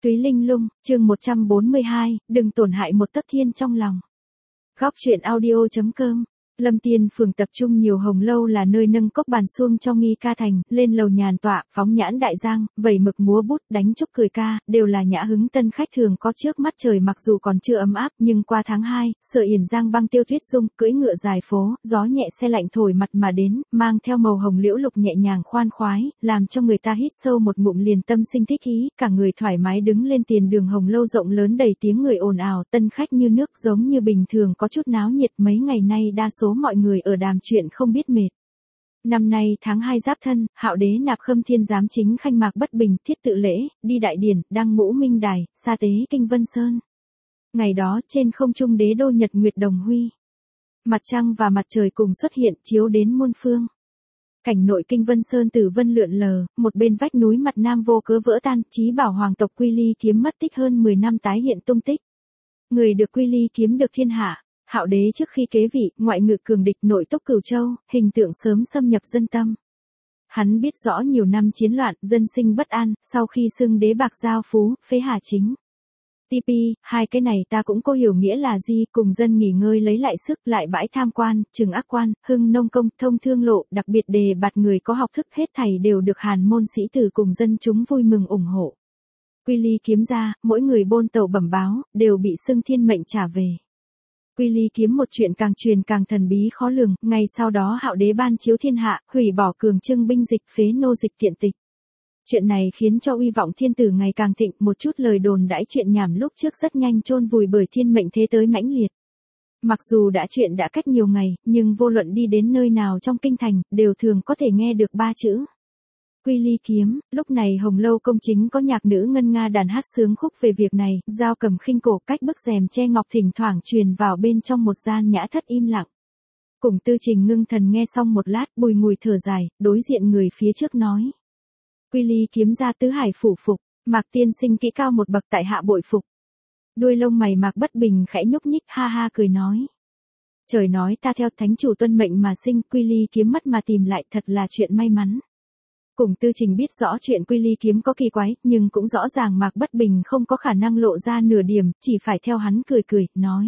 Túy Linh Lung, chương 142, đừng tổn hại một tấc thiên trong lòng. Góc truyện audio.com. Lâm Tiên phường tập trung nhiều hồng lâu là nơi nâng cốc bàn xuông cho nghi ca thành, lên lầu nhàn tọa, phóng nhãn đại giang, vẩy mực múa bút, đánh chúc cười ca, đều là nhã hứng tân khách thường có trước mắt trời mặc dù còn chưa ấm áp, nhưng qua tháng 2, Sở Yển Giang băng tiêu tuyết dung, cưỡi ngựa dài phố, gió nhẹ xe lạnh thổi mặt mà đến, mang theo màu hồng liễu lục nhẹ nhàng khoan khoái, làm cho người ta hít sâu một ngụm liền tâm sinh thích ý, cả người thoải mái đứng lên tiền đường hồng lâu rộng lớn đầy tiếng người ồn ào, tân khách như nước giống như bình thường có chút náo nhiệt, mấy ngày nay đa số mọi người ở đàm chuyện không biết mệt. Năm nay tháng 2 Giáp Thân, Hạo Đế nạp Khâm Thiên giám chính khanh mạc bất bình, thiết tự lễ, đi đại điển, đăng ngũ minh đài, sa tế kinh Vân Sơn. Ngày đó trên không trung đế đô nhật nguyệt đồng huy. Mặt trăng và mặt trời cùng xuất hiện chiếu đến muôn phương. Cảnh nội kinh Vân Sơn tử vân lượn lờ, một bên vách núi mặt nam vô cớ vỡ tan, chí bảo hoàng tộc Quy Ly kiếm mất tích hơn 10 năm tái hiện tung tích. Người được Quy Ly kiếm được thiên hạ. Hạo Đế trước khi kế vị, ngoại ngự cường địch nội túc Cửu Châu, hình tượng sớm xâm nhập dân tâm. Hắn biết rõ nhiều năm chiến loạn, dân sinh bất an, sau khi xưng đế bạc giao phú, phế hà chính. TP, hai cái này ta cũng có hiểu nghĩa là gì, cùng dân nghỉ ngơi lấy lại sức, lại bãi tham quan, trừng ác quan, hưng nông công, thông thương lộ, đặc biệt đề bạt người có học thức hết thảy đều được hàn môn sĩ tử cùng dân chúng vui mừng ủng hộ. Quy Ly kiếm ra, mỗi người bôn tàu bẩm báo, đều bị xưng thiên mệnh trả về. Quy Ly kiếm một chuyện càng truyền càng thần bí khó lường, ngày sau đó Hạo Đế ban chiếu thiên hạ, hủy bỏ cường trưng binh dịch, phế nô dịch tiện tịch. Chuyện này khiến cho uy vọng thiên tử ngày càng thịnh, một chút lời đồn đãi chuyện nhảm lúc trước rất nhanh chôn vùi bởi thiên mệnh thế tới mãnh liệt. Mặc dù chuyện đã cách nhiều ngày, nhưng vô luận đi đến nơi nào trong kinh thành, đều thường có thể nghe được ba chữ. Quy Ly kiếm, lúc này Hồng Lâu công chính có nhạc nữ ngân nga đàn hát sướng khúc về việc này, dao cầm khinh cổ cách bức rèm che ngọc thỉnh thoảng truyền vào bên trong một gian nhã thất im lặng. Cùng Tư Trình ngưng thần nghe xong một lát, bùi ngùi thở dài, đối diện người phía trước nói. Quy Ly kiếm ra tứ hải phủ phục, Mạc tiên sinh kỹ cao một bậc tại hạ bội phục. Đuôi lông mày Mạc bất bình khẽ nhúc nhích ha ha cười nói. Trời nói ta theo thánh chủ tuân mệnh mà sinh, Quy Ly kiếm mất mà tìm lại thật là chuyện may mắn. Cùng Tư Trình biết rõ chuyện Quy Ly kiếm có kỳ quái, nhưng cũng rõ ràng Mạc bất bình không có khả năng lộ ra nửa điểm, chỉ phải theo hắn cười, nói.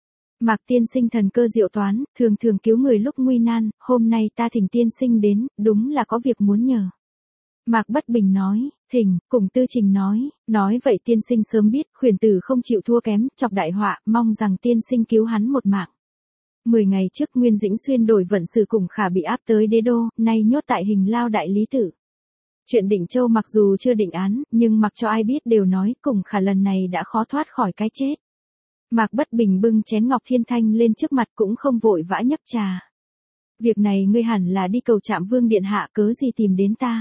Mạc tiên sinh thần cơ diệu toán, thường cứu người lúc nguy nan, hôm nay ta thỉnh tiên sinh đến, đúng là có việc muốn nhờ. Mạc bất bình nói, thỉnh, cùng Tư Trình nói vậy tiên sinh sớm biết, khuyển tử không chịu thua kém, chọc đại họa, mong rằng tiên sinh cứu hắn một mạng. 10 ngày trước Nguyên Dĩnh Xuyên đổi vận sử cùng Khả bị áp tới đế đô, nay nhốt tại Hình Lao đại lý tử. Chuyện Định Châu mặc dù chưa định án, nhưng mặc cho ai biết đều nói cùng Khả lần này đã khó thoát khỏi cái chết. Mạc bất bình bưng chén ngọc thiên thanh lên trước mặt cũng không vội vã nhấp trà. Việc này ngươi hẳn là đi cầu Trạm Vương điện hạ, cớ gì tìm đến ta.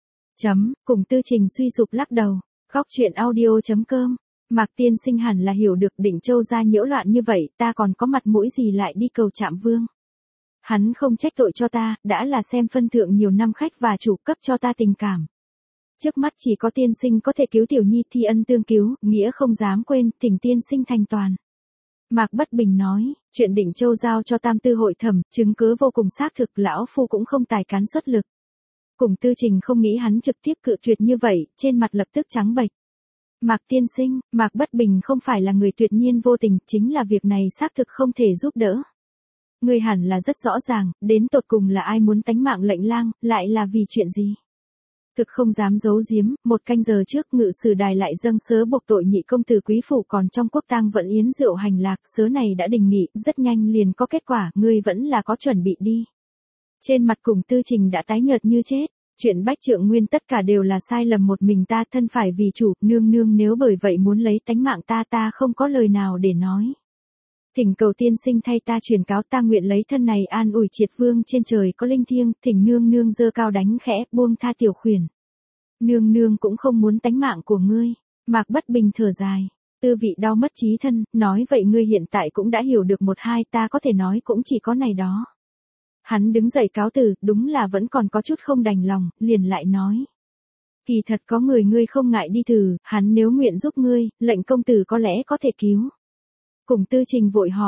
Cùng Tư Trình suy sụp lắc đầu. Góc truyện audio.com. Mạc tiên sinh hẳn là hiểu được Định Châu ra nhiễu loạn như vậy, ta còn có mặt mũi gì lại đi cầu Trạm Vương. Hắn không trách tội cho ta, đã là xem phân thượng nhiều năm khách và chủ cấp cho ta tình cảm. Trước mắt chỉ có tiên sinh có thể cứu tiểu nhi, thi ân tương cứu, nghĩa không dám quên, thỉnh tiên sinh thành toàn. Mạc bất bình nói, chuyện Định Châu giao cho Tam Tư hội thẩm, chứng cứ vô cùng xác thực, lão phu cũng không tài cán xuất lực. Cùng Tư Trình không nghĩ hắn trực tiếp cự tuyệt như vậy, trên mặt lập tức trắng bệch. Mạc tiên sinh, Mạc bất bình không phải là người tuyệt nhiên vô tình, chính là việc này xác thực không thể giúp đỡ. Người hẳn là rất rõ ràng, đến tột cùng là ai muốn tánh mạng lệnh lang, lại là vì chuyện gì. Thực không dám giấu giếm, 1 canh giờ trước ngự sử đài lại dâng sớ buộc tội nhị công tử quý phủ còn trong quốc tang vận yến rượu hành lạc, sớ này đã đình nghị, rất nhanh liền có kết quả, ngươi vẫn là có chuẩn bị đi. Trên mặt cùng Tư Trình đã tái nhợt như chết. Chuyện Bách Trượng Nguyên tất cả đều là sai lầm, một mình ta thân phải vì chủ, nương nếu bởi vậy muốn lấy tánh mạng ta không có lời nào để nói. Thỉnh cầu tiên sinh thay ta truyền cáo, ta nguyện lấy thân này an ủi triệt vương trên trời có linh thiêng, thỉnh nương giơ cao đánh khẽ, buông tha tiểu khuyển. Nương cũng không muốn tánh mạng của ngươi. Mạc bất bình thở dài. Tư vị đau mất trí thân, nói vậy ngươi hiện tại cũng đã hiểu được một hai, ta có thể nói cũng chỉ có này đó. Hắn đứng dậy cáo từ, đúng là vẫn còn có chút không đành lòng, liền lại nói. Kỳ thật có người ngươi không ngại đi thử, hắn nếu nguyện giúp ngươi, lệnh công tử có lẽ có thể cứu. Cùng Tư Trình vội hỏi,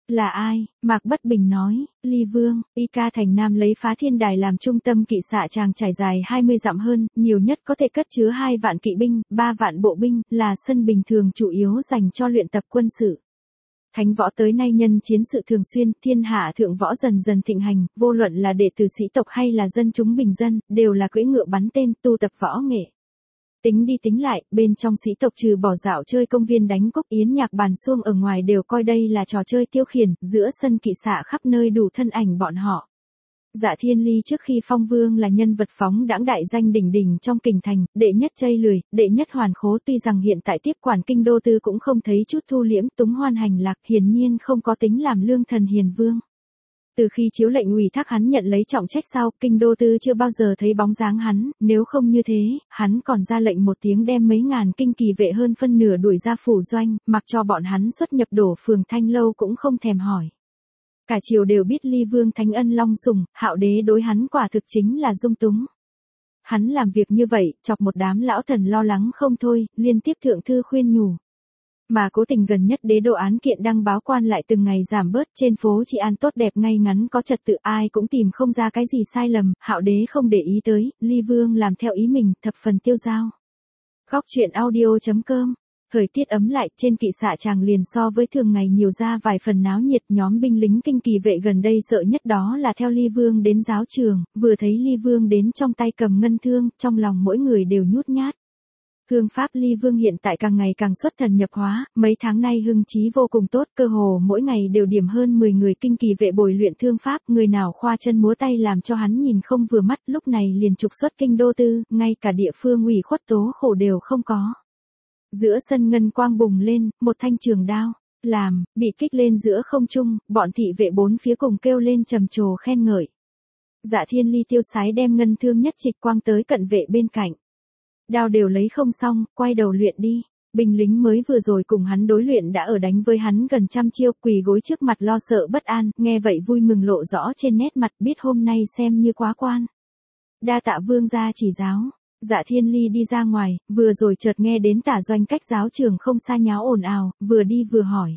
Là ai? Mạc Bất Bình nói, Ly Vương. Y Ca Thành Nam lấy Phá Thiên Đài làm trung tâm kỵ xạ tràng trải dài 20 dặm hơn, nhiều nhất có thể cất chứa 2 vạn kỵ binh, 3 vạn bộ binh, là sân bình thường chủ yếu dành cho luyện tập quân sự. Thánh võ tới nay nhân chiến sự thường xuyên, thiên hạ thượng võ dần dần thịnh hành, vô luận là đệ tử sĩ tộc hay là dân chúng bình dân, đều là cưỡi ngựa bắn tên, tu tập võ nghệ. Tính đi tính lại, bên trong sĩ tộc trừ bỏ dạo chơi công viên đánh cốc yến nhạc bàn xuông ở ngoài đều coi đây là trò chơi tiêu khiển, giữa sân kỵ xạ khắp nơi đủ thân ảnh bọn họ. Dạ Thiên Ly trước khi phong vương là nhân vật phóng đãng đại danh đỉnh đỉnh trong kinh thành, đệ nhất chây lười, đệ nhất hoàn khố, tuy rằng hiện tại tiếp quản kinh đô tư cũng không thấy chút thu liễm túng hoan hành lạc, hiển nhiên không có tính làm lương thần hiền vương. Từ khi chiếu lệnh ủy thác hắn nhận lấy trọng trách sau, kinh đô tư chưa bao giờ thấy bóng dáng hắn, nếu không như thế, hắn còn ra lệnh một tiếng đem mấy ngàn kinh kỳ vệ hơn phân nửa đuổi ra phủ doanh, mặc cho bọn hắn xuất nhập đổ phường Thanh Lâu cũng không thèm hỏi. Cả triều đều biết Ly Vương thánh ân long sủng, Hạo đế đối hắn quả thực chính là dung túng. Hắn làm việc như vậy, chọc một đám lão thần lo lắng không thôi, liên tiếp thượng thư khuyên nhủ. Mà cố tình gần nhất đế đô án kiện đăng báo quan lại từng ngày giảm bớt, trên phố trị an tốt đẹp ngay ngắn có trật tự, ai cũng tìm không ra cái gì sai lầm, Hạo đế không để ý tới, Ly Vương làm theo ý mình, thập phần tiêu dao. Góc truyện audio.com. Thời tiết ấm lại, trên kỵ xạ tràng liền so với thường ngày nhiều ra vài phần náo nhiệt, nhóm binh lính kinh kỳ vệ gần đây sợ nhất đó là theo Ly Vương đến giáo trường, vừa thấy Ly Vương đến trong tay cầm ngân thương, trong lòng mỗi người đều nhút nhát. Thương pháp Ly Vương hiện tại càng ngày càng xuất thần nhập hóa, mấy tháng nay hưng trí vô cùng tốt, cơ hồ mỗi ngày đều điểm hơn 10 người kinh kỳ vệ bồi luyện thương pháp, người nào khoa chân múa tay làm cho hắn nhìn không vừa mắt, lúc này liền trục xuất kinh đô tư, ngay cả địa phương ủy khuất tố khổ đều không có. Giữa sân ngân quang bùng lên, một thanh trường đao, bị kích lên giữa không trung, bọn thị vệ bốn phía cùng kêu lên trầm trồ khen ngợi. Dạ Thiên Ly tiêu sái đem ngân thương nhất trịch quang tới cận vệ bên cạnh. Đao đều lấy không xong, quay đầu luyện đi. Binh lính mới vừa rồi cùng hắn đối luyện đã ở đánh với hắn gần trăm chiêu, quỳ gối trước mặt lo sợ bất an, nghe vậy vui mừng lộ rõ trên nét mặt, biết hôm nay xem như quá quan. Đa tạ vương gia chỉ giáo. Dạ Thiên Ly đi ra ngoài, vừa rồi chợt nghe đến Tả Doanh cách giáo trường không xa nháo ồn ào, vừa đi vừa hỏi.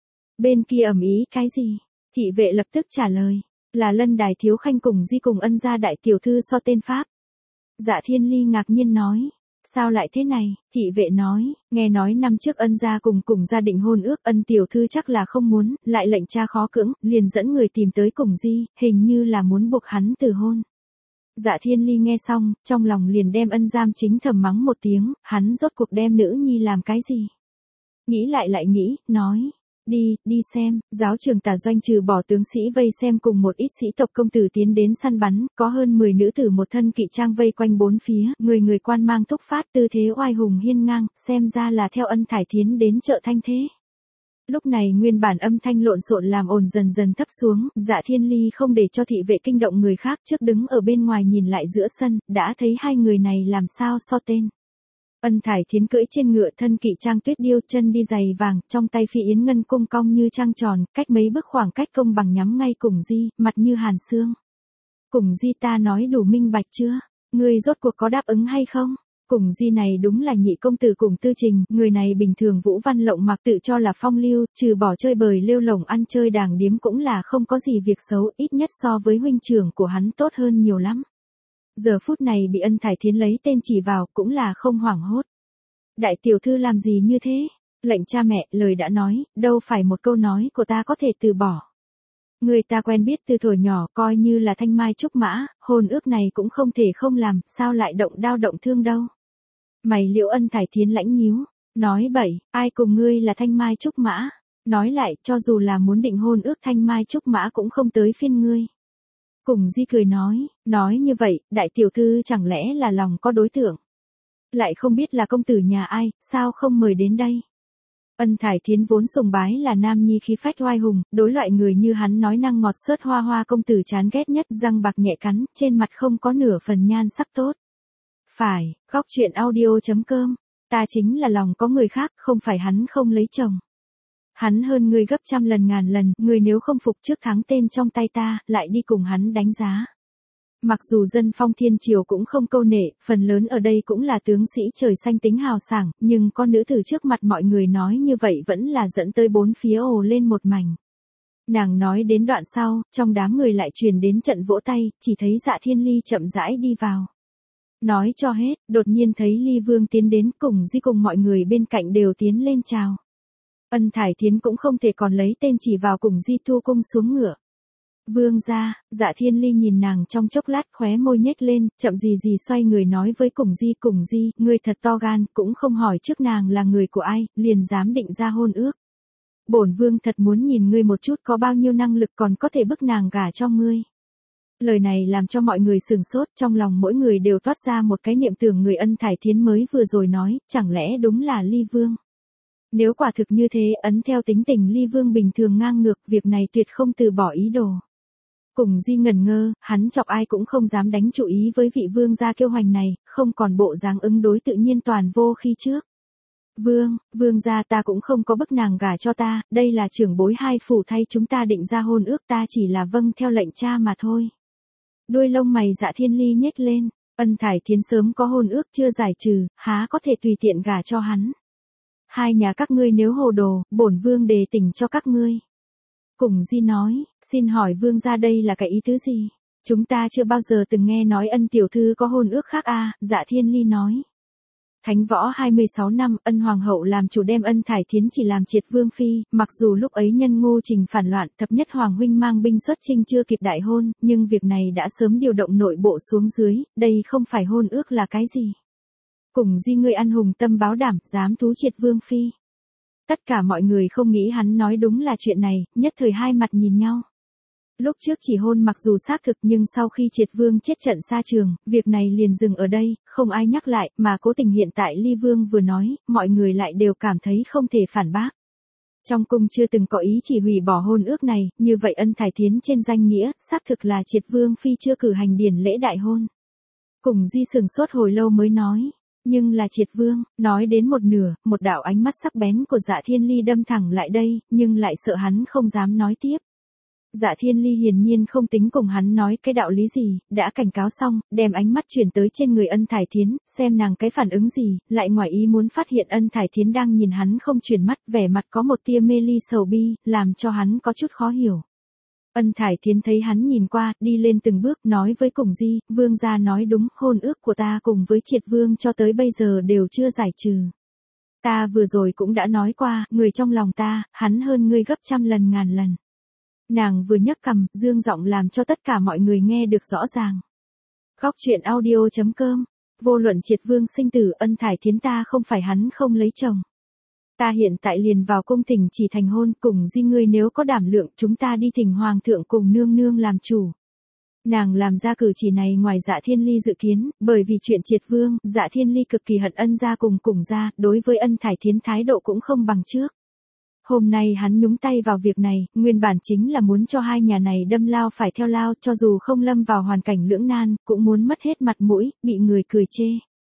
Bên kia ầm ĩ cái gì? Thị vệ lập tức trả lời, là Lân Đài thiếu khanh cùng Di cùng ân gia đại tiểu thư so tên pháp. Dạ Thiên Ly ngạc nhiên nói, sao lại thế này? Thị vệ nói, nghe nói năm trước ân gia cùng gia định hôn ước, ân tiểu thư chắc là không muốn, lại lệnh cha khó cưỡng, liền dẫn người tìm tới cùng Di, hình như là muốn buộc hắn từ hôn. Dạ Thiên Ly nghe xong, trong lòng liền đem ân giam chính thầm mắng một tiếng, hắn rốt cuộc đem nữ nhi làm cái gì? Nghĩ lại nghĩ, nói, đi xem, giáo trường Tả Doanh trừ bỏ tướng sĩ vây xem cùng một ít sĩ tộc công tử tiến đến săn bắn, có hơn 10 nữ tử một thân kỵ trang vây quanh bốn phía, người quan mang thúc phát tư thế oai hùng hiên ngang, xem ra là theo Ân Thải Thiến đến chợ Thanh Thế. Lúc này nguyên bản âm thanh lộn xộn làm ồn dần dần thấp xuống, Dạ Thiên Ly không để cho thị vệ kinh động người khác, trước đứng ở bên ngoài nhìn lại giữa sân, đã thấy hai người này làm sao so tên. Ân Thải Thiến cưỡi trên ngựa thân kỵ trang tuyết điêu, chân đi giày vàng, trong tay phi yến ngân cung cong như trăng tròn, cách mấy bước khoảng cách công bằng nhắm ngay cùng Di, mặt như hàn xương. Cùng Di ta nói đủ minh bạch chưa? Ngươi rốt cuộc có đáp ứng hay không? Cùng Di này đúng là nhị công tử cùng Tư Trình, người này bình thường vũ văn lộng mặc tự cho là phong lưu, trừ bỏ chơi bời lêu lổng ăn chơi đàng điếm cũng là không có gì việc xấu, ít nhất so với huynh trưởng của hắn tốt hơn nhiều lắm. Giờ phút này bị Ân Thải Thiến lấy tên chỉ vào cũng là không hoảng hốt. Đại tiểu thư làm gì như thế? Lệnh cha mẹ, lời đã nói, đâu phải một câu nói của ta có thể từ bỏ. Người ta quen biết từ thuở nhỏ, coi như là thanh mai trúc mã, hôn ước này cũng không thể không làm, sao lại động đao động thương đâu. Mày liệu Ân Thải Thiến lãnh nhíu, nói bậy, ai cùng ngươi là thanh mai trúc mã, nói lại, cho dù là muốn định hôn ước thanh mai trúc mã cũng không tới phiên ngươi. Cùng Di cười nói như vậy, đại tiểu thư chẳng lẽ là lòng có đối tượng. Lại không biết là công tử nhà ai, sao không mời đến đây. Ân Thải Thiến vốn sùng bái là nam nhi khí phách oai hùng, đối loại người như hắn nói năng ngọt xớt hoa công tử chán ghét nhất, răng bạc nhẹ cắn, trên mặt không có nửa phần nhan sắc tốt. Phải, góc truyện audio.com, ta chính là lòng có người khác, không phải hắn không lấy chồng. Hắn hơn ngươi gấp trăm lần ngàn lần, ngươi nếu không phục trước thắng tên trong tay ta, lại đi cùng hắn đánh giá. Mặc dù dân phong thiên triều cũng không câu nệ, phần lớn ở đây cũng là tướng sĩ trời xanh tính hào sảng, nhưng con nữ tử trước mặt mọi người nói như vậy vẫn là dẫn tới bốn phía ồ lên một mảnh. Nàng nói đến đoạn sau, trong đám người lại truyền đến trận vỗ tay, chỉ thấy Dạ Thiên Ly chậm rãi đi vào. Nói cho hết, đột nhiên thấy Ly Vương tiến đến, cùng Di cùng mọi người bên cạnh đều tiến lên chào. Ân Thải Thiến cũng không thể còn lấy tên chỉ vào, cùng Di thu cung xuống ngựa. Vương gia. Dạ Thiên Ly nhìn nàng trong chốc lát, khóe môi nhếch lên, chậm gì gì xoay người nói với cùng Di, ngươi thật to gan, cũng không hỏi trước nàng là người của ai, liền dám định ra hôn ước. Bổn vương thật muốn nhìn ngươi một chút có bao nhiêu năng lực còn có thể bức nàng gả cho ngươi. Lời này làm cho mọi người sửng sốt, trong lòng mỗi người đều toát ra một cái niệm tưởng người Ân Thải Thiến mới vừa rồi nói, chẳng lẽ đúng là Ly Vương. Nếu quả thực như thế, ấn theo tính tình Ly Vương bình thường ngang ngược, việc này tuyệt không từ bỏ ý đồ. Cùng Di ngẩn ngơ, hắn chọc ai cũng không dám đánh chủ ý với vị vương gia kiêu hoành này, không còn bộ dáng ứng đối tự nhiên toàn vô khi trước. Vương gia, ta cũng không có bức nàng gả cho ta, đây là trưởng bối hai phủ thay chúng ta định ra hôn ước, ta chỉ là vâng theo lệnh cha mà thôi. Đuôi lông mày Dạ Thiên Ly nhếch lên, Ân Thải Thiến sớm có hôn ước chưa giải trừ, há có thể tùy tiện gả cho hắn. Hai nhà các ngươi nếu hồ đồ, bổn vương đề tỉnh cho các ngươi. Cùng Di nói, xin hỏi vương gia đây là cái ý tứ gì? Chúng ta chưa bao giờ từng nghe nói Ân tiểu thư có hôn ước khác à, Dạ Thiên Ly nói. Thánh võ 26 năm, Ân hoàng hậu làm chủ đem Ân Thải Thiến chỉ làm triệt vương phi, mặc dù lúc ấy nhân Ngô Trình phản loạn, thập nhất hoàng huynh mang binh xuất chinh chưa kịp đại hôn, nhưng việc này đã sớm điều động nội bộ xuống dưới, đây không phải hôn ước là cái gì? Cùng Di ngươi ăn hùng tâm báo đảm, dám thú triệt vương phi. Tất cả mọi người không nghĩ hắn nói đúng là chuyện này, nhất thời hai mặt nhìn nhau. Lúc trước chỉ hôn mặc dù xác thực, nhưng sau khi triệt vương chết trận xa trường, việc này liền dừng ở đây, không ai nhắc lại, mà cố tình hiện tại Ly Vương vừa nói, mọi người lại đều cảm thấy không thể phản bác. Trong cung chưa từng có ý chỉ hủy bỏ hôn ước này, như vậy Ân Thải Thiến trên danh nghĩa, xác thực là triệt vương phi chưa cử hành điển lễ đại hôn. Cùng Di sừng sốt hồi lâu mới nói. Nhưng là triệt vương, nói đến một nửa, một đạo ánh mắt sắc bén của Dạ Thiên Ly đâm thẳng lại đây, nhưng lại sợ hắn không dám nói tiếp. Dạ Thiên Ly hiển nhiên không tính cùng hắn nói cái đạo lý gì, đã cảnh cáo xong, đem ánh mắt chuyển tới trên người Ân Thải Thiến, xem nàng cái phản ứng gì, lại ngoài ý muốn phát hiện Ân Thải Thiến đang nhìn hắn không chuyển mắt, vẻ mặt có một tia mê ly sầu bi, làm cho hắn có chút khó hiểu. Ân Thải Thiến thấy hắn nhìn qua, đi lên từng bước, nói với cùng Di, vương gia nói đúng, hôn ước của ta cùng với triệt vương cho tới bây giờ đều chưa giải trừ. Ta vừa rồi cũng đã nói qua, người trong lòng ta, hắn hơn ngươi gấp trăm lần ngàn lần. Nàng vừa nhấc cằm, dương giọng làm cho tất cả mọi người nghe được rõ ràng. Góc truyện audio.com, vô luận triệt vương sinh tử, Ân Thải Thiến ta không phải hắn không lấy chồng. Ta hiện tại liền vào cung thỉnh chỉ thành hôn, cùng Di ngươi nếu có đảm lượng, chúng ta đi thỉnh hoàng thượng cùng nương nương làm chủ. Nàng làm ra cử chỉ này ngoài Dạ Thiên Ly dự kiến, bởi vì chuyện triệt vương, Dạ Thiên Ly cực kỳ hận Ân gia cùng gia, đối với Ân Thải Thiến thái độ cũng không bằng trước. Hôm nay hắn nhúng tay vào việc này, nguyên bản chính là muốn cho hai nhà này đâm lao phải theo lao, cho dù không lâm vào hoàn cảnh lưỡng nan, cũng muốn mất hết mặt mũi, bị người cười chê.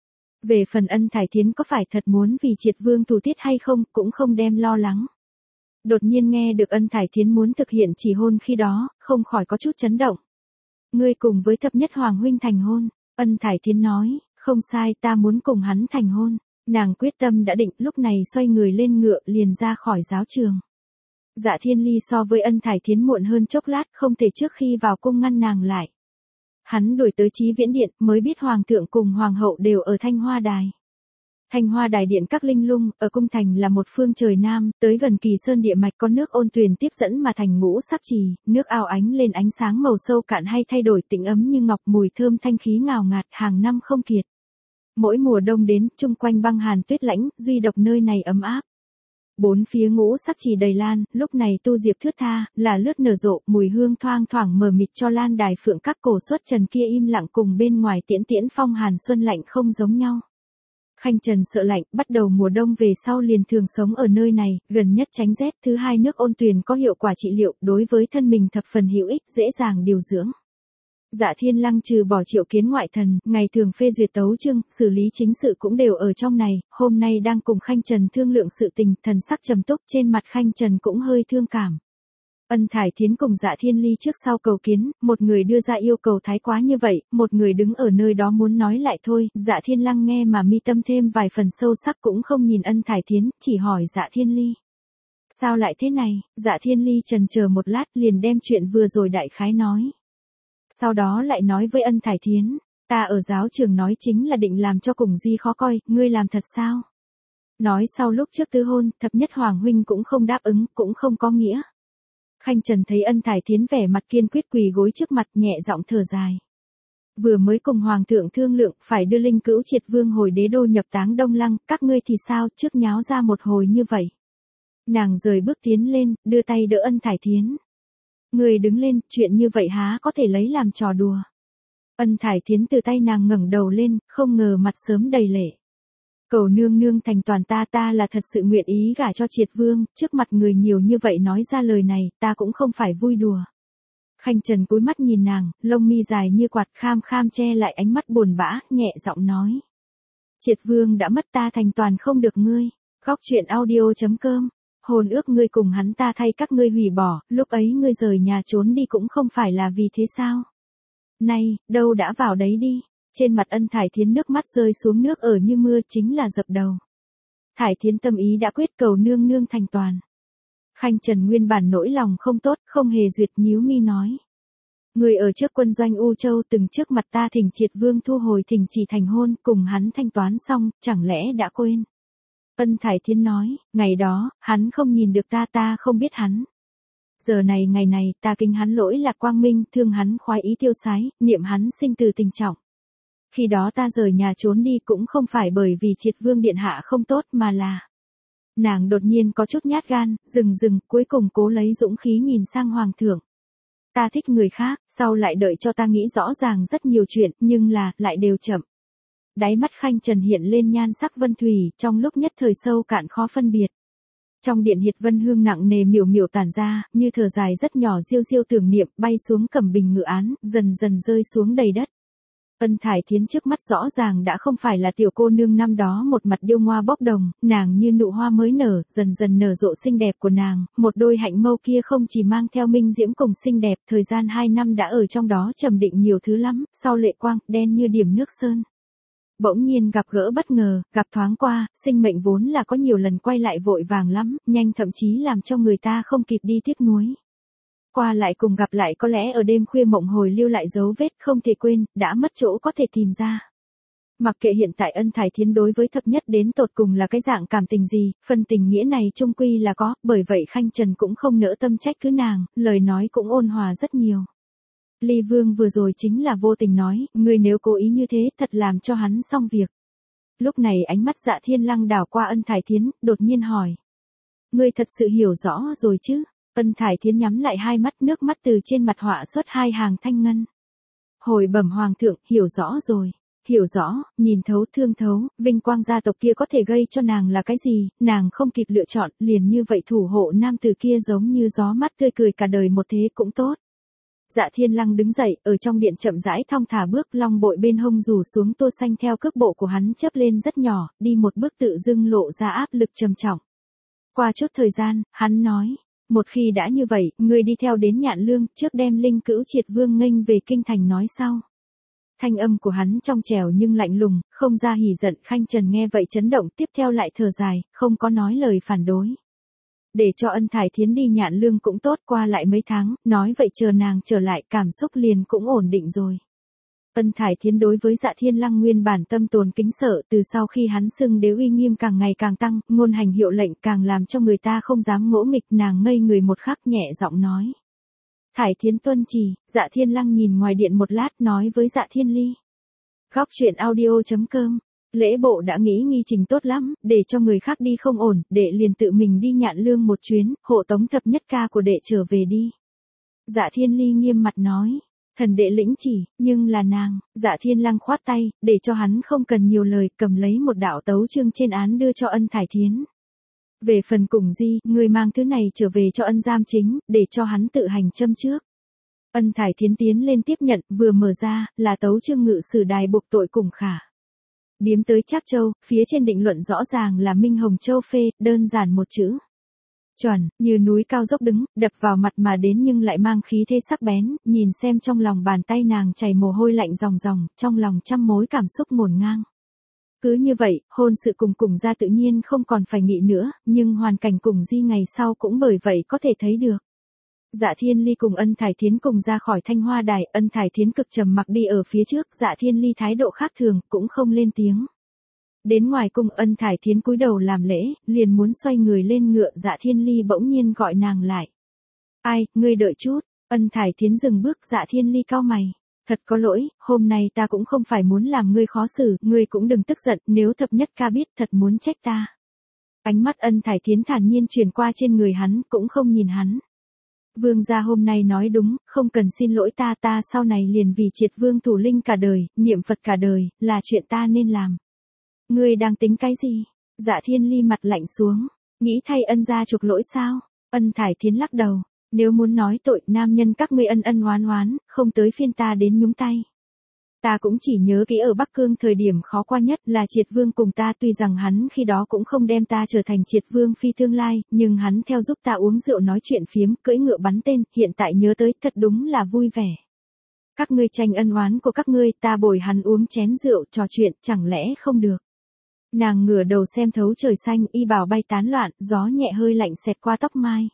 Về phần Ân Thải Thiến có phải thật muốn vì triệt vương thủ tiết hay không, cũng không đem lo lắng. Đột nhiên nghe được Ân Thải Thiến muốn thực hiện chỉ hôn khi đó, không khỏi có chút chấn động. Ngươi cùng với thập nhất hoàng huynh thành hôn, Ân Thải Thiến nói, không sai, ta muốn cùng hắn thành hôn. Nàng quyết tâm đã định, lúc này xoay người lên ngựa liền ra khỏi giáo trường. Dạ Thiên Ly so với Ân Thải Thiến muộn hơn chốc lát, không thể trước khi vào cung ngăn nàng lại. Hắn đuổi tới Chí Viễn Điện, mới biết hoàng thượng cùng hoàng hậu đều ở Thanh Hoa Đài. Thanh Hoa Đài điện các linh lung, ở cung thành là một phương trời nam, tới gần Kỳ Sơn địa mạch có nước ôn tuyền tiếp dẫn mà thành ngũ sắc trì, nước ao ánh lên ánh sáng màu sâu cạn hay thay đổi tĩnh ấm như ngọc, mùi thơm thanh khí ngào ngạt, hàng năm không kiệt. Mỗi mùa đông đến, chung quanh băng hàn tuyết lãnh, duy độc nơi này ấm áp. Bốn phía ngũ sắc trì đầy lan, lúc này tu diệp thướt tha, là lướt nở rộ, mùi hương thoang thoảng mờ mịt cho lan đài phượng các cổ xuất trần kia im lặng cùng bên ngoài tiễn tiễn phong hàn xuân lạnh không giống nhau. Khanh Trần sợ lạnh, bắt đầu mùa đông về sau liền thường sống ở nơi này, gần nhất tránh rét, thứ hai nước ôn tuyền có hiệu quả trị liệu, đối với thân mình thập phần hữu ích, dễ dàng điều dưỡng. Dạ Thiên Lăng trừ bỏ triệu kiến ngoại thần, ngày thường phê duyệt tấu chương, xử lý chính sự cũng đều ở trong này, hôm nay đang cùng Khanh Trần thương lượng sự tình, thần sắc trầm túc, trên mặt Khanh Trần cũng hơi thương cảm. Ân Thải Thiến cùng Dạ Thiên Ly trước sau cầu kiến, một người đưa ra yêu cầu thái quá như vậy, một người đứng ở nơi đó muốn nói lại thôi, Dạ Thiên Lăng nghe mà mi tâm thêm vài phần sâu sắc cũng không nhìn Ân Thải Thiến, chỉ hỏi Dạ Thiên Ly. Sao lại thế này? Dạ Thiên Ly chần chờ một lát liền đem chuyện vừa rồi đại khái nói. Sau đó lại nói với Ân Thải Thiến, ta ở giáo trường nói chính là định làm cho Cùng Di khó coi, ngươi làm thật sao? Nói sau lúc trước tứ hôn, thập nhất Hoàng huynh cũng không đáp ứng, cũng không có nghĩa. Khanh Trần thấy Ân Thải Thiến vẻ mặt kiên quyết quỳ gối trước mặt, nhẹ giọng thở dài. Vừa mới cùng Hoàng thượng thương lượng, phải đưa Linh Cữu Triệt Vương hồi đế đô nhập táng Đông Lăng, các ngươi thì sao, trước nháo ra một hồi như vậy. Nàng rời bước tiến lên, đưa tay đỡ Ân Thải Thiến. Người đứng lên, chuyện như vậy há có thể lấy làm trò đùa. Ân Thải Thiến từ tay nàng ngẩng đầu lên, không ngờ mặt sớm đầy lệ. Cầu nương nương thành toàn ta là thật sự nguyện ý gả cho Triệt Vương, trước mặt người nhiều như vậy nói ra lời này, ta cũng không phải vui đùa. Khanh Trần cúi mắt nhìn nàng, lông mi dài như quạt kham kham che lại ánh mắt buồn bã, nhẹ giọng nói. Triệt Vương đã mất ta thành toàn không được ngươi. Góc truyện audio.com. Hôn ước ngươi cùng hắn ta thay các ngươi hủy bỏ, lúc ấy ngươi rời nhà trốn đi cũng không phải là vì thế sao? Nay, đâu đã vào đấy đi. Trên mặt Ân Thải Thiến nước mắt rơi xuống nước ở như mưa chính là dập đầu. Thải Thiến tâm ý đã quyết cầu nương nương thành toàn. Khanh Trần nguyên bản nỗi lòng không tốt, không hề duyệt nhíu mi nói. Người ở trước quân doanh U Châu từng trước mặt ta thỉnh Triệt Vương thu hồi thỉnh chỉ thành hôn, cùng hắn thanh toán xong, chẳng lẽ đã quên. Ân Thải Thiến nói, ngày đó, hắn không nhìn được ta không biết hắn. Giờ này ngày này, ta kính hắn lỗi lạc quang minh, thương hắn khoái ý tiêu sái, niệm hắn sinh từ tình trọng. Khi đó ta rời nhà trốn đi cũng không phải bởi vì Triệt Vương điện hạ không tốt mà là. Nàng đột nhiên có chút nhát gan, dừng, cuối cùng cố lấy dũng khí nhìn sang Hoàng thượng. Ta thích người khác, sau lại đợi cho ta nghĩ rõ ràng rất nhiều chuyện, nhưng là, lại đều chậm. Đáy mắt Khanh Trần hiện lên nhan sắc vân thủy, trong lúc nhất thời sâu cạn khó phân biệt. Trong điện hiệt vân hương nặng nề miểu miểu tản ra, như thở dài rất nhỏ diêu tưởng niệm, bay xuống cẩm bình ngự án, dần dần rơi xuống đầy đất. Ân Thải Thiến trước mắt rõ ràng đã không phải là tiểu cô nương năm đó một mặt điêu ngoa bốc đồng, nàng như nụ hoa mới nở, dần dần nở rộ xinh đẹp của nàng, một đôi hạnh mâu kia không chỉ mang theo minh diễm cùng xinh đẹp, thời gian 2 năm đã ở trong đó trầm định nhiều thứ lắm, sau lệ quang, đen như điểm nước sơn. Bỗng nhiên gặp gỡ bất ngờ, gặp thoáng qua, sinh mệnh vốn là có nhiều lần quay lại vội vàng lắm, nhanh thậm chí làm cho người ta không kịp đi tiếc nuối. Qua lại cùng gặp lại có lẽ ở đêm khuya mộng hồi lưu lại dấu vết không thể quên, đã mất chỗ có thể tìm ra. Mặc kệ hiện tại Ân Thải Thiến đối với thập nhất đến tột cùng là cái dạng cảm tình gì, phần tình nghĩa này chung quy là có, bởi vậy Khanh Trần cũng không nỡ tâm trách cứ nàng, lời nói cũng ôn hòa rất nhiều. Ly Vương vừa rồi chính là vô tình nói, ngươi nếu cố ý như thế thật làm cho hắn xong việc. Lúc này ánh mắt Dạ Thiên Lăng đảo qua Ân Thải Thiến, đột nhiên hỏi. Ngươi thật sự hiểu rõ rồi chứ? Ân Thải Thiến nhắm lại hai mắt, nước mắt từ trên mặt họa xuất 2 hàng thanh ngân. Hồi bẩm Hoàng thượng, hiểu rõ rồi. Hiểu rõ, nhìn thấu thương thấu, vinh quang gia tộc kia có thể gây cho nàng là cái gì, nàng không kịp lựa chọn, liền như vậy thủ hộ nam tử kia giống như gió mát tươi cười cả đời một thế cũng tốt. Dạ Thiên Lăng đứng dậy, ở trong điện chậm rãi thong thả bước, long bội bên hông rủ xuống tua xanh theo cước bộ của hắn chớp lên rất nhỏ, đi một bước tự dưng lộ ra áp lực trầm trọng. Qua chút thời gian, hắn nói, một khi đã như vậy, ngươi đi theo đến Nhạn Lương, trước đem Linh Cữu Triệt Vương nghênh về kinh thành nói sau. Thanh âm của hắn trong trẻo nhưng lạnh lùng, không ra hỉ giận. Khanh Trần nghe vậy chấn động, tiếp theo lại thở dài, không có nói lời phản đối. Để cho Ân Thải Thiến đi Nhạn Lương cũng tốt, qua lại mấy tháng, nói vậy chờ nàng trở lại cảm xúc liền cũng ổn định rồi. Ân Thải Thiến đối với Dạ Thiên Lăng nguyên bản tâm tồn kính sợ, từ sau khi hắn xưng đế uy nghiêm càng ngày càng tăng, ngôn hành hiệu lệnh càng làm cho người ta không dám ngỗ nghịch. Nàng ngây người một khắc, nhẹ giọng nói. Thải Thiến tuân chỉ. Dạ Thiên Lăng nhìn ngoài điện một lát, nói với Dạ Thiên Ly. Góc truyện audio.com. Lễ bộ đã nghĩ nghi trình tốt lắm, để cho người khác đi không ổn, đệ liền tự mình đi Nhạn Lương một chuyến, hộ tống thập nhất ca của đệ trở về đi. Dạ Thiên Ly nghiêm mặt nói. Thần đệ lĩnh chỉ, nhưng là nàng. Dạ Thiên Lăng khoát tay, để cho hắn không cần nhiều lời, cầm lấy một đạo tấu chương trên án đưa cho Ân Thải Thiến. Về phần Cùng Di, người mang thứ này trở về cho Ân giam chính, để cho hắn tự hành châm trước. Ân Thải Thiến tiến lên tiếp nhận, vừa mở ra, là tấu chương ngự sử đài buộc tội Cùng Khả. Biếm tới Trác Châu, phía trên định luận rõ ràng là Minh Hồng Châu phê, đơn giản một chữ. Chuẩn, như núi cao dốc đứng, đập vào mặt mà đến nhưng lại mang khí thế sắc bén, nhìn xem trong lòng bàn tay nàng chảy mồ hôi lạnh ròng ròng, trong lòng trăm mối cảm xúc ngổn ngang. Cứ như vậy, hôn sự cùng gia tự nhiên không còn phải nghĩ nữa, nhưng hoàn cảnh cùng Di ngày sau cũng bởi vậy có thể thấy được. Dạ Thiên Ly cùng Ân Thải Thiến cùng ra khỏi Thanh Hoa Đài, Ân Thải Thiến cực trầm mặc đi ở phía trước, Dạ Thiên Ly thái độ khác thường, cũng không lên tiếng. Đến ngoài cung, Ân Thải Thiến cúi đầu làm lễ, liền muốn xoay người lên ngựa, Dạ Thiên Ly bỗng nhiên gọi nàng lại. Ai, ngươi đợi chút. Ân Thải Thiến dừng bước, Dạ Thiên Ly cau mày. Thật có lỗi, hôm nay ta cũng không phải muốn làm ngươi khó xử, ngươi cũng đừng tức giận, nếu Thập Nhất Ca biết thật muốn trách ta. Ánh mắt Ân Thải Thiến thản nhiên chuyển qua trên người hắn, cũng không nhìn hắn. Vương gia hôm nay nói đúng, không cần xin lỗi ta sau này liền vì Triệt Vương thủ linh cả đời, niệm Phật cả đời, là chuyện ta nên làm. Ngươi đang tính cái gì? Dạ Thiên Ly mặt lạnh xuống, nghĩ thay Ân gia chuộc lỗi sao? Ân Thải Thiến lắc đầu, nếu muốn nói tội, nam nhân các ngươi ân oán oán, không tới phiên ta đến nhúng tay. Ta cũng chỉ nhớ kỹ ở Bắc Cương thời điểm khó qua nhất là Triệt Vương cùng ta, tuy rằng hắn khi đó cũng không đem ta trở thành Triệt Vương phi tương lai, nhưng hắn theo giúp ta uống rượu nói chuyện phiếm, cưỡi ngựa bắn tên, hiện tại nhớ tới thật đúng là vui vẻ. Các ngươi tranh ân oán của các ngươi, ta bồi hắn uống chén rượu trò chuyện, chẳng lẽ không được. Nàng ngửa đầu xem thấu trời xanh, y bào bay tán loạn, gió nhẹ hơi lạnh xẹt qua tóc mai.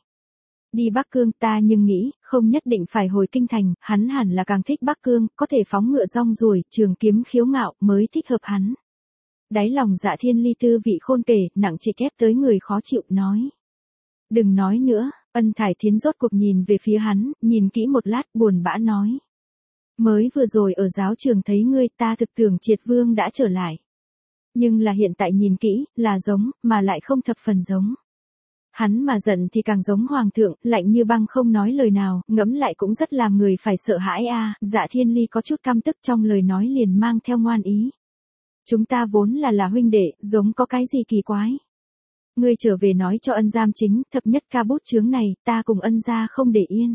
Đi Bắc Cương ta nhưng nghĩ, không nhất định phải hồi kinh thành, hắn hẳn là càng thích Bắc Cương, có thể phóng ngựa rong ruổi, trường kiếm khiếu ngạo, mới thích hợp hắn. Đáy lòng Dạ Thiên Ly tư vị khôn kể, nặng chỉ ép tới người khó chịu, nói. Đừng nói nữa, Ân Thải Thiến rốt cuộc nhìn về phía hắn, nhìn kỹ một lát, buồn bã nói. Mới vừa rồi ở giáo trường thấy ngươi, ta thực tưởng Triệt Vương đã trở lại. Nhưng là hiện tại nhìn kỹ, là giống, mà lại không thập phần giống. Hắn mà giận thì càng giống hoàng thượng, lạnh như băng không nói lời nào, ngẫm lại cũng rất làm người phải sợ hãi a. Dạ Thiên Ly có chút căm tức trong lời nói liền mang theo ngoan ý. Chúng ta vốn là huynh đệ, giống có cái gì kỳ quái. Ngươi trở về nói cho Ân giam chính, Thập Nhất Ca bút chướng này, ta cùng Ân gia không để yên.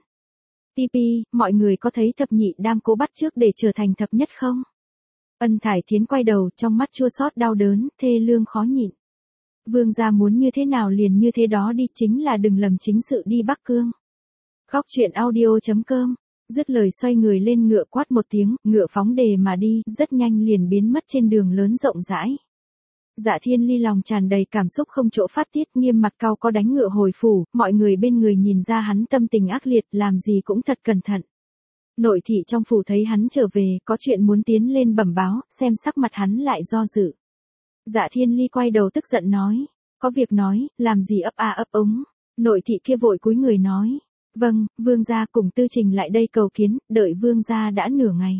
Tipi, mọi người có thấy Thập Nhị Đam cố bắt trước để trở thành Thập Nhất không? Ân Thải Thiến quay đầu, trong mắt chua xót đau đớn, thê lương khó nhịn. Vương gia muốn như thế nào liền như thế đó đi, chính là đừng lầm chính sự đi Bắc Cương. Góc truyện audio.com. Dứt lời xoay người lên ngựa quát một tiếng, ngựa phóng đề mà đi, rất nhanh liền biến mất trên đường lớn rộng rãi. Dạ Thiên Ly lòng tràn đầy cảm xúc không chỗ phát tiết, nghiêm mặt cau có đánh ngựa hồi phủ, mọi người bên người nhìn ra hắn tâm tình ác liệt, làm gì cũng thật cẩn thận. Nội thị trong phủ thấy hắn trở về, có chuyện muốn tiến lên bẩm báo, xem sắc mặt hắn lại do dự. Dạ Thiên Ly quay đầu tức giận nói, có việc nói, làm gì ấp a ấp úng. Nội thị kia vội cúi người nói, vâng, vương gia cùng Tư Trình lại đây cầu kiến, đợi vương gia đã nửa ngày.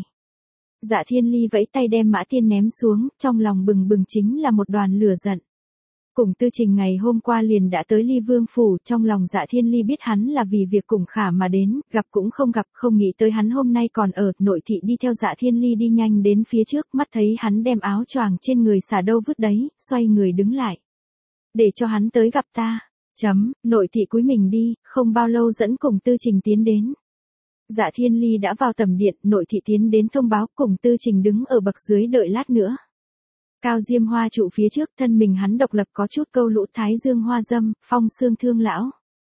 Dạ Thiên Ly vẫy tay đem Mã Tiên ném xuống, trong lòng bừng bừng chính là một đoàn lửa giận. Cùng Tư Trình ngày hôm qua liền đã tới Ly Vương phủ, trong lòng Dạ Thiên Ly biết hắn là vì việc cùng Khả mà đến, gặp cũng không gặp, không nghĩ tới hắn hôm nay còn ở. Nội thị đi theo Dạ Thiên Ly đi nhanh đến phía trước, mắt thấy hắn đem áo choàng trên người xả đâu vứt đấy, xoay người đứng lại. Để cho hắn tới gặp ta. Nội thị cúi mình đi, không bao lâu dẫn cùng Tư Trình tiến đến. Dạ Thiên Ly đã vào tầm điện, nội thị tiến đến thông báo, cùng Tư Trình đứng ở bậc dưới đợi lát nữa. Cao diêm hoa trụ phía trước, thân mình hắn độc lập có chút câu lũ thái dương hoa dâm, phong xương thương lão.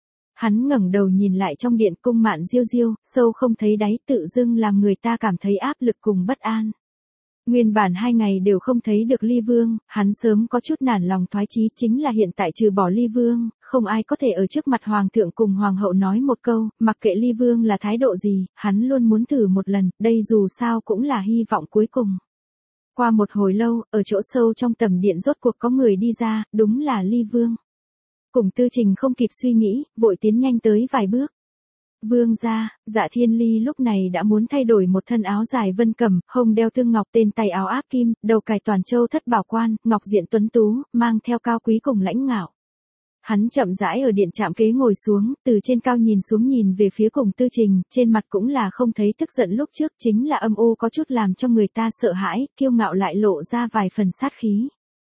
Hắn ngẩng đầu nhìn lại trong điện, cung mạn diêu diêu, sâu không thấy đáy, tự dưng làm người ta cảm thấy áp lực cùng bất an. Nguyên bản 2 ngày đều không thấy được Ly Vương, hắn sớm có chút nản lòng thoái chí, chính là hiện tại trừ bỏ Ly Vương, không ai có thể ở trước mặt Hoàng thượng cùng Hoàng hậu nói một câu, mặc kệ Ly Vương là thái độ gì, hắn luôn muốn thử một lần, đây dù sao cũng là hy vọng cuối cùng. Qua một hồi lâu, ở chỗ sâu trong tầm điện rốt cuộc có người đi ra, đúng là Ly Vương. Cùng Tư Trình không kịp suy nghĩ, vội tiến nhanh tới vài bước. Vương gia, Dạ Thiên Ly lúc này đã muốn thay đổi một thân áo dài vân cẩm, hông đeo thương ngọc, tên tay áo áp kim, đầu cài toàn châu thất bảo quan, ngọc diện tuấn tú, mang theo cao quý cùng lãnh ngạo. Hắn chậm rãi ở điện trạm kế ngồi xuống, từ trên cao nhìn xuống nhìn về phía cùng Tư Trình, trên mặt cũng là không thấy tức giận lúc trước, chính là âm u có chút làm cho người ta sợ hãi, kiêu ngạo lại lộ ra vài phần sát khí.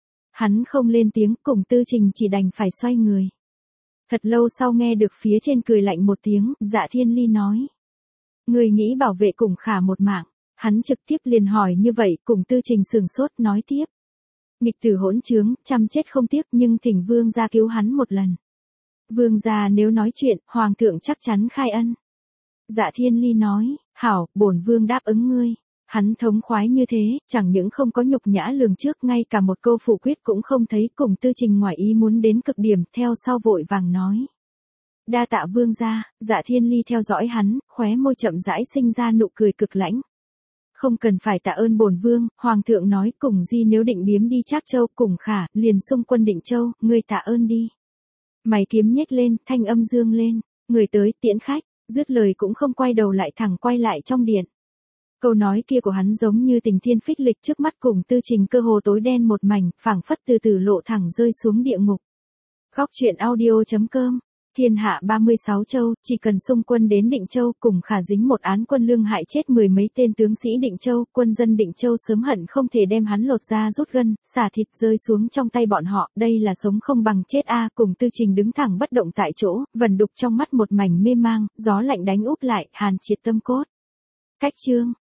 Hắn không lên tiếng, cùng Tư Trình chỉ đành phải xoay người. Thật lâu sau nghe được phía trên cười lạnh một tiếng, Dạ Thiên Ly nói. Người nghĩ bảo vệ cùng Khả một mạng, hắn trực tiếp liền hỏi như vậy, cùng Tư Trình sửng sốt nói tiếp. Nghịch tử hỗn trướng, chăm chết không tiếc, nhưng thỉnh vương gia cứu hắn một lần. Vương gia nếu nói chuyện, hoàng thượng chắc chắn khai ân. Dạ Thiên Ly nói, hảo, bổn vương đáp ứng ngươi. Hắn thống khoái như thế, chẳng những không có nhục nhã lường trước, ngay cả một câu phủ quyết cũng không thấy, cùng Tư Trình ngoài ý muốn đến cực điểm, theo sau vội vàng nói. Đa tạ vương gia. Dạ Thiên Ly theo dõi hắn, khóe môi chậm rãi sinh ra nụ cười cực lãnh. Không cần phải tạ ơn bổn vương, hoàng thượng nói cùng di nếu định biếm đi Trác Châu, cùng Khả, liền xung quân Định Châu, ngươi tạ ơn đi. Mày kiếm nhếch lên, thanh âm dương lên, người tới tiễn khách, dứt lời cũng không quay đầu lại thẳng quay lại trong điện. Câu nói kia của hắn giống như tình thiên phích lịch trước mắt, cùng Tư Trình cơ hồ tối đen một mảnh, phảng phất từ từ lộ thẳng rơi xuống địa ngục. Góc truyện audio.com. Thiên hạ 36 châu, chỉ cần xung quân đến Định Châu, cùng Khả dính một án quân lương hại chết mười mấy tên tướng sĩ Định Châu, quân dân Định Châu sớm hận không thể đem hắn lột da rút gân, xả thịt rơi xuống trong tay bọn họ, đây là sống không bằng chết a. Cùng Tư Trình đứng thẳng bất động tại chỗ, vẩn đục trong mắt một mảnh mê mang, gió lạnh đánh úp lại, hàn triệt tâm cốt. Cách chương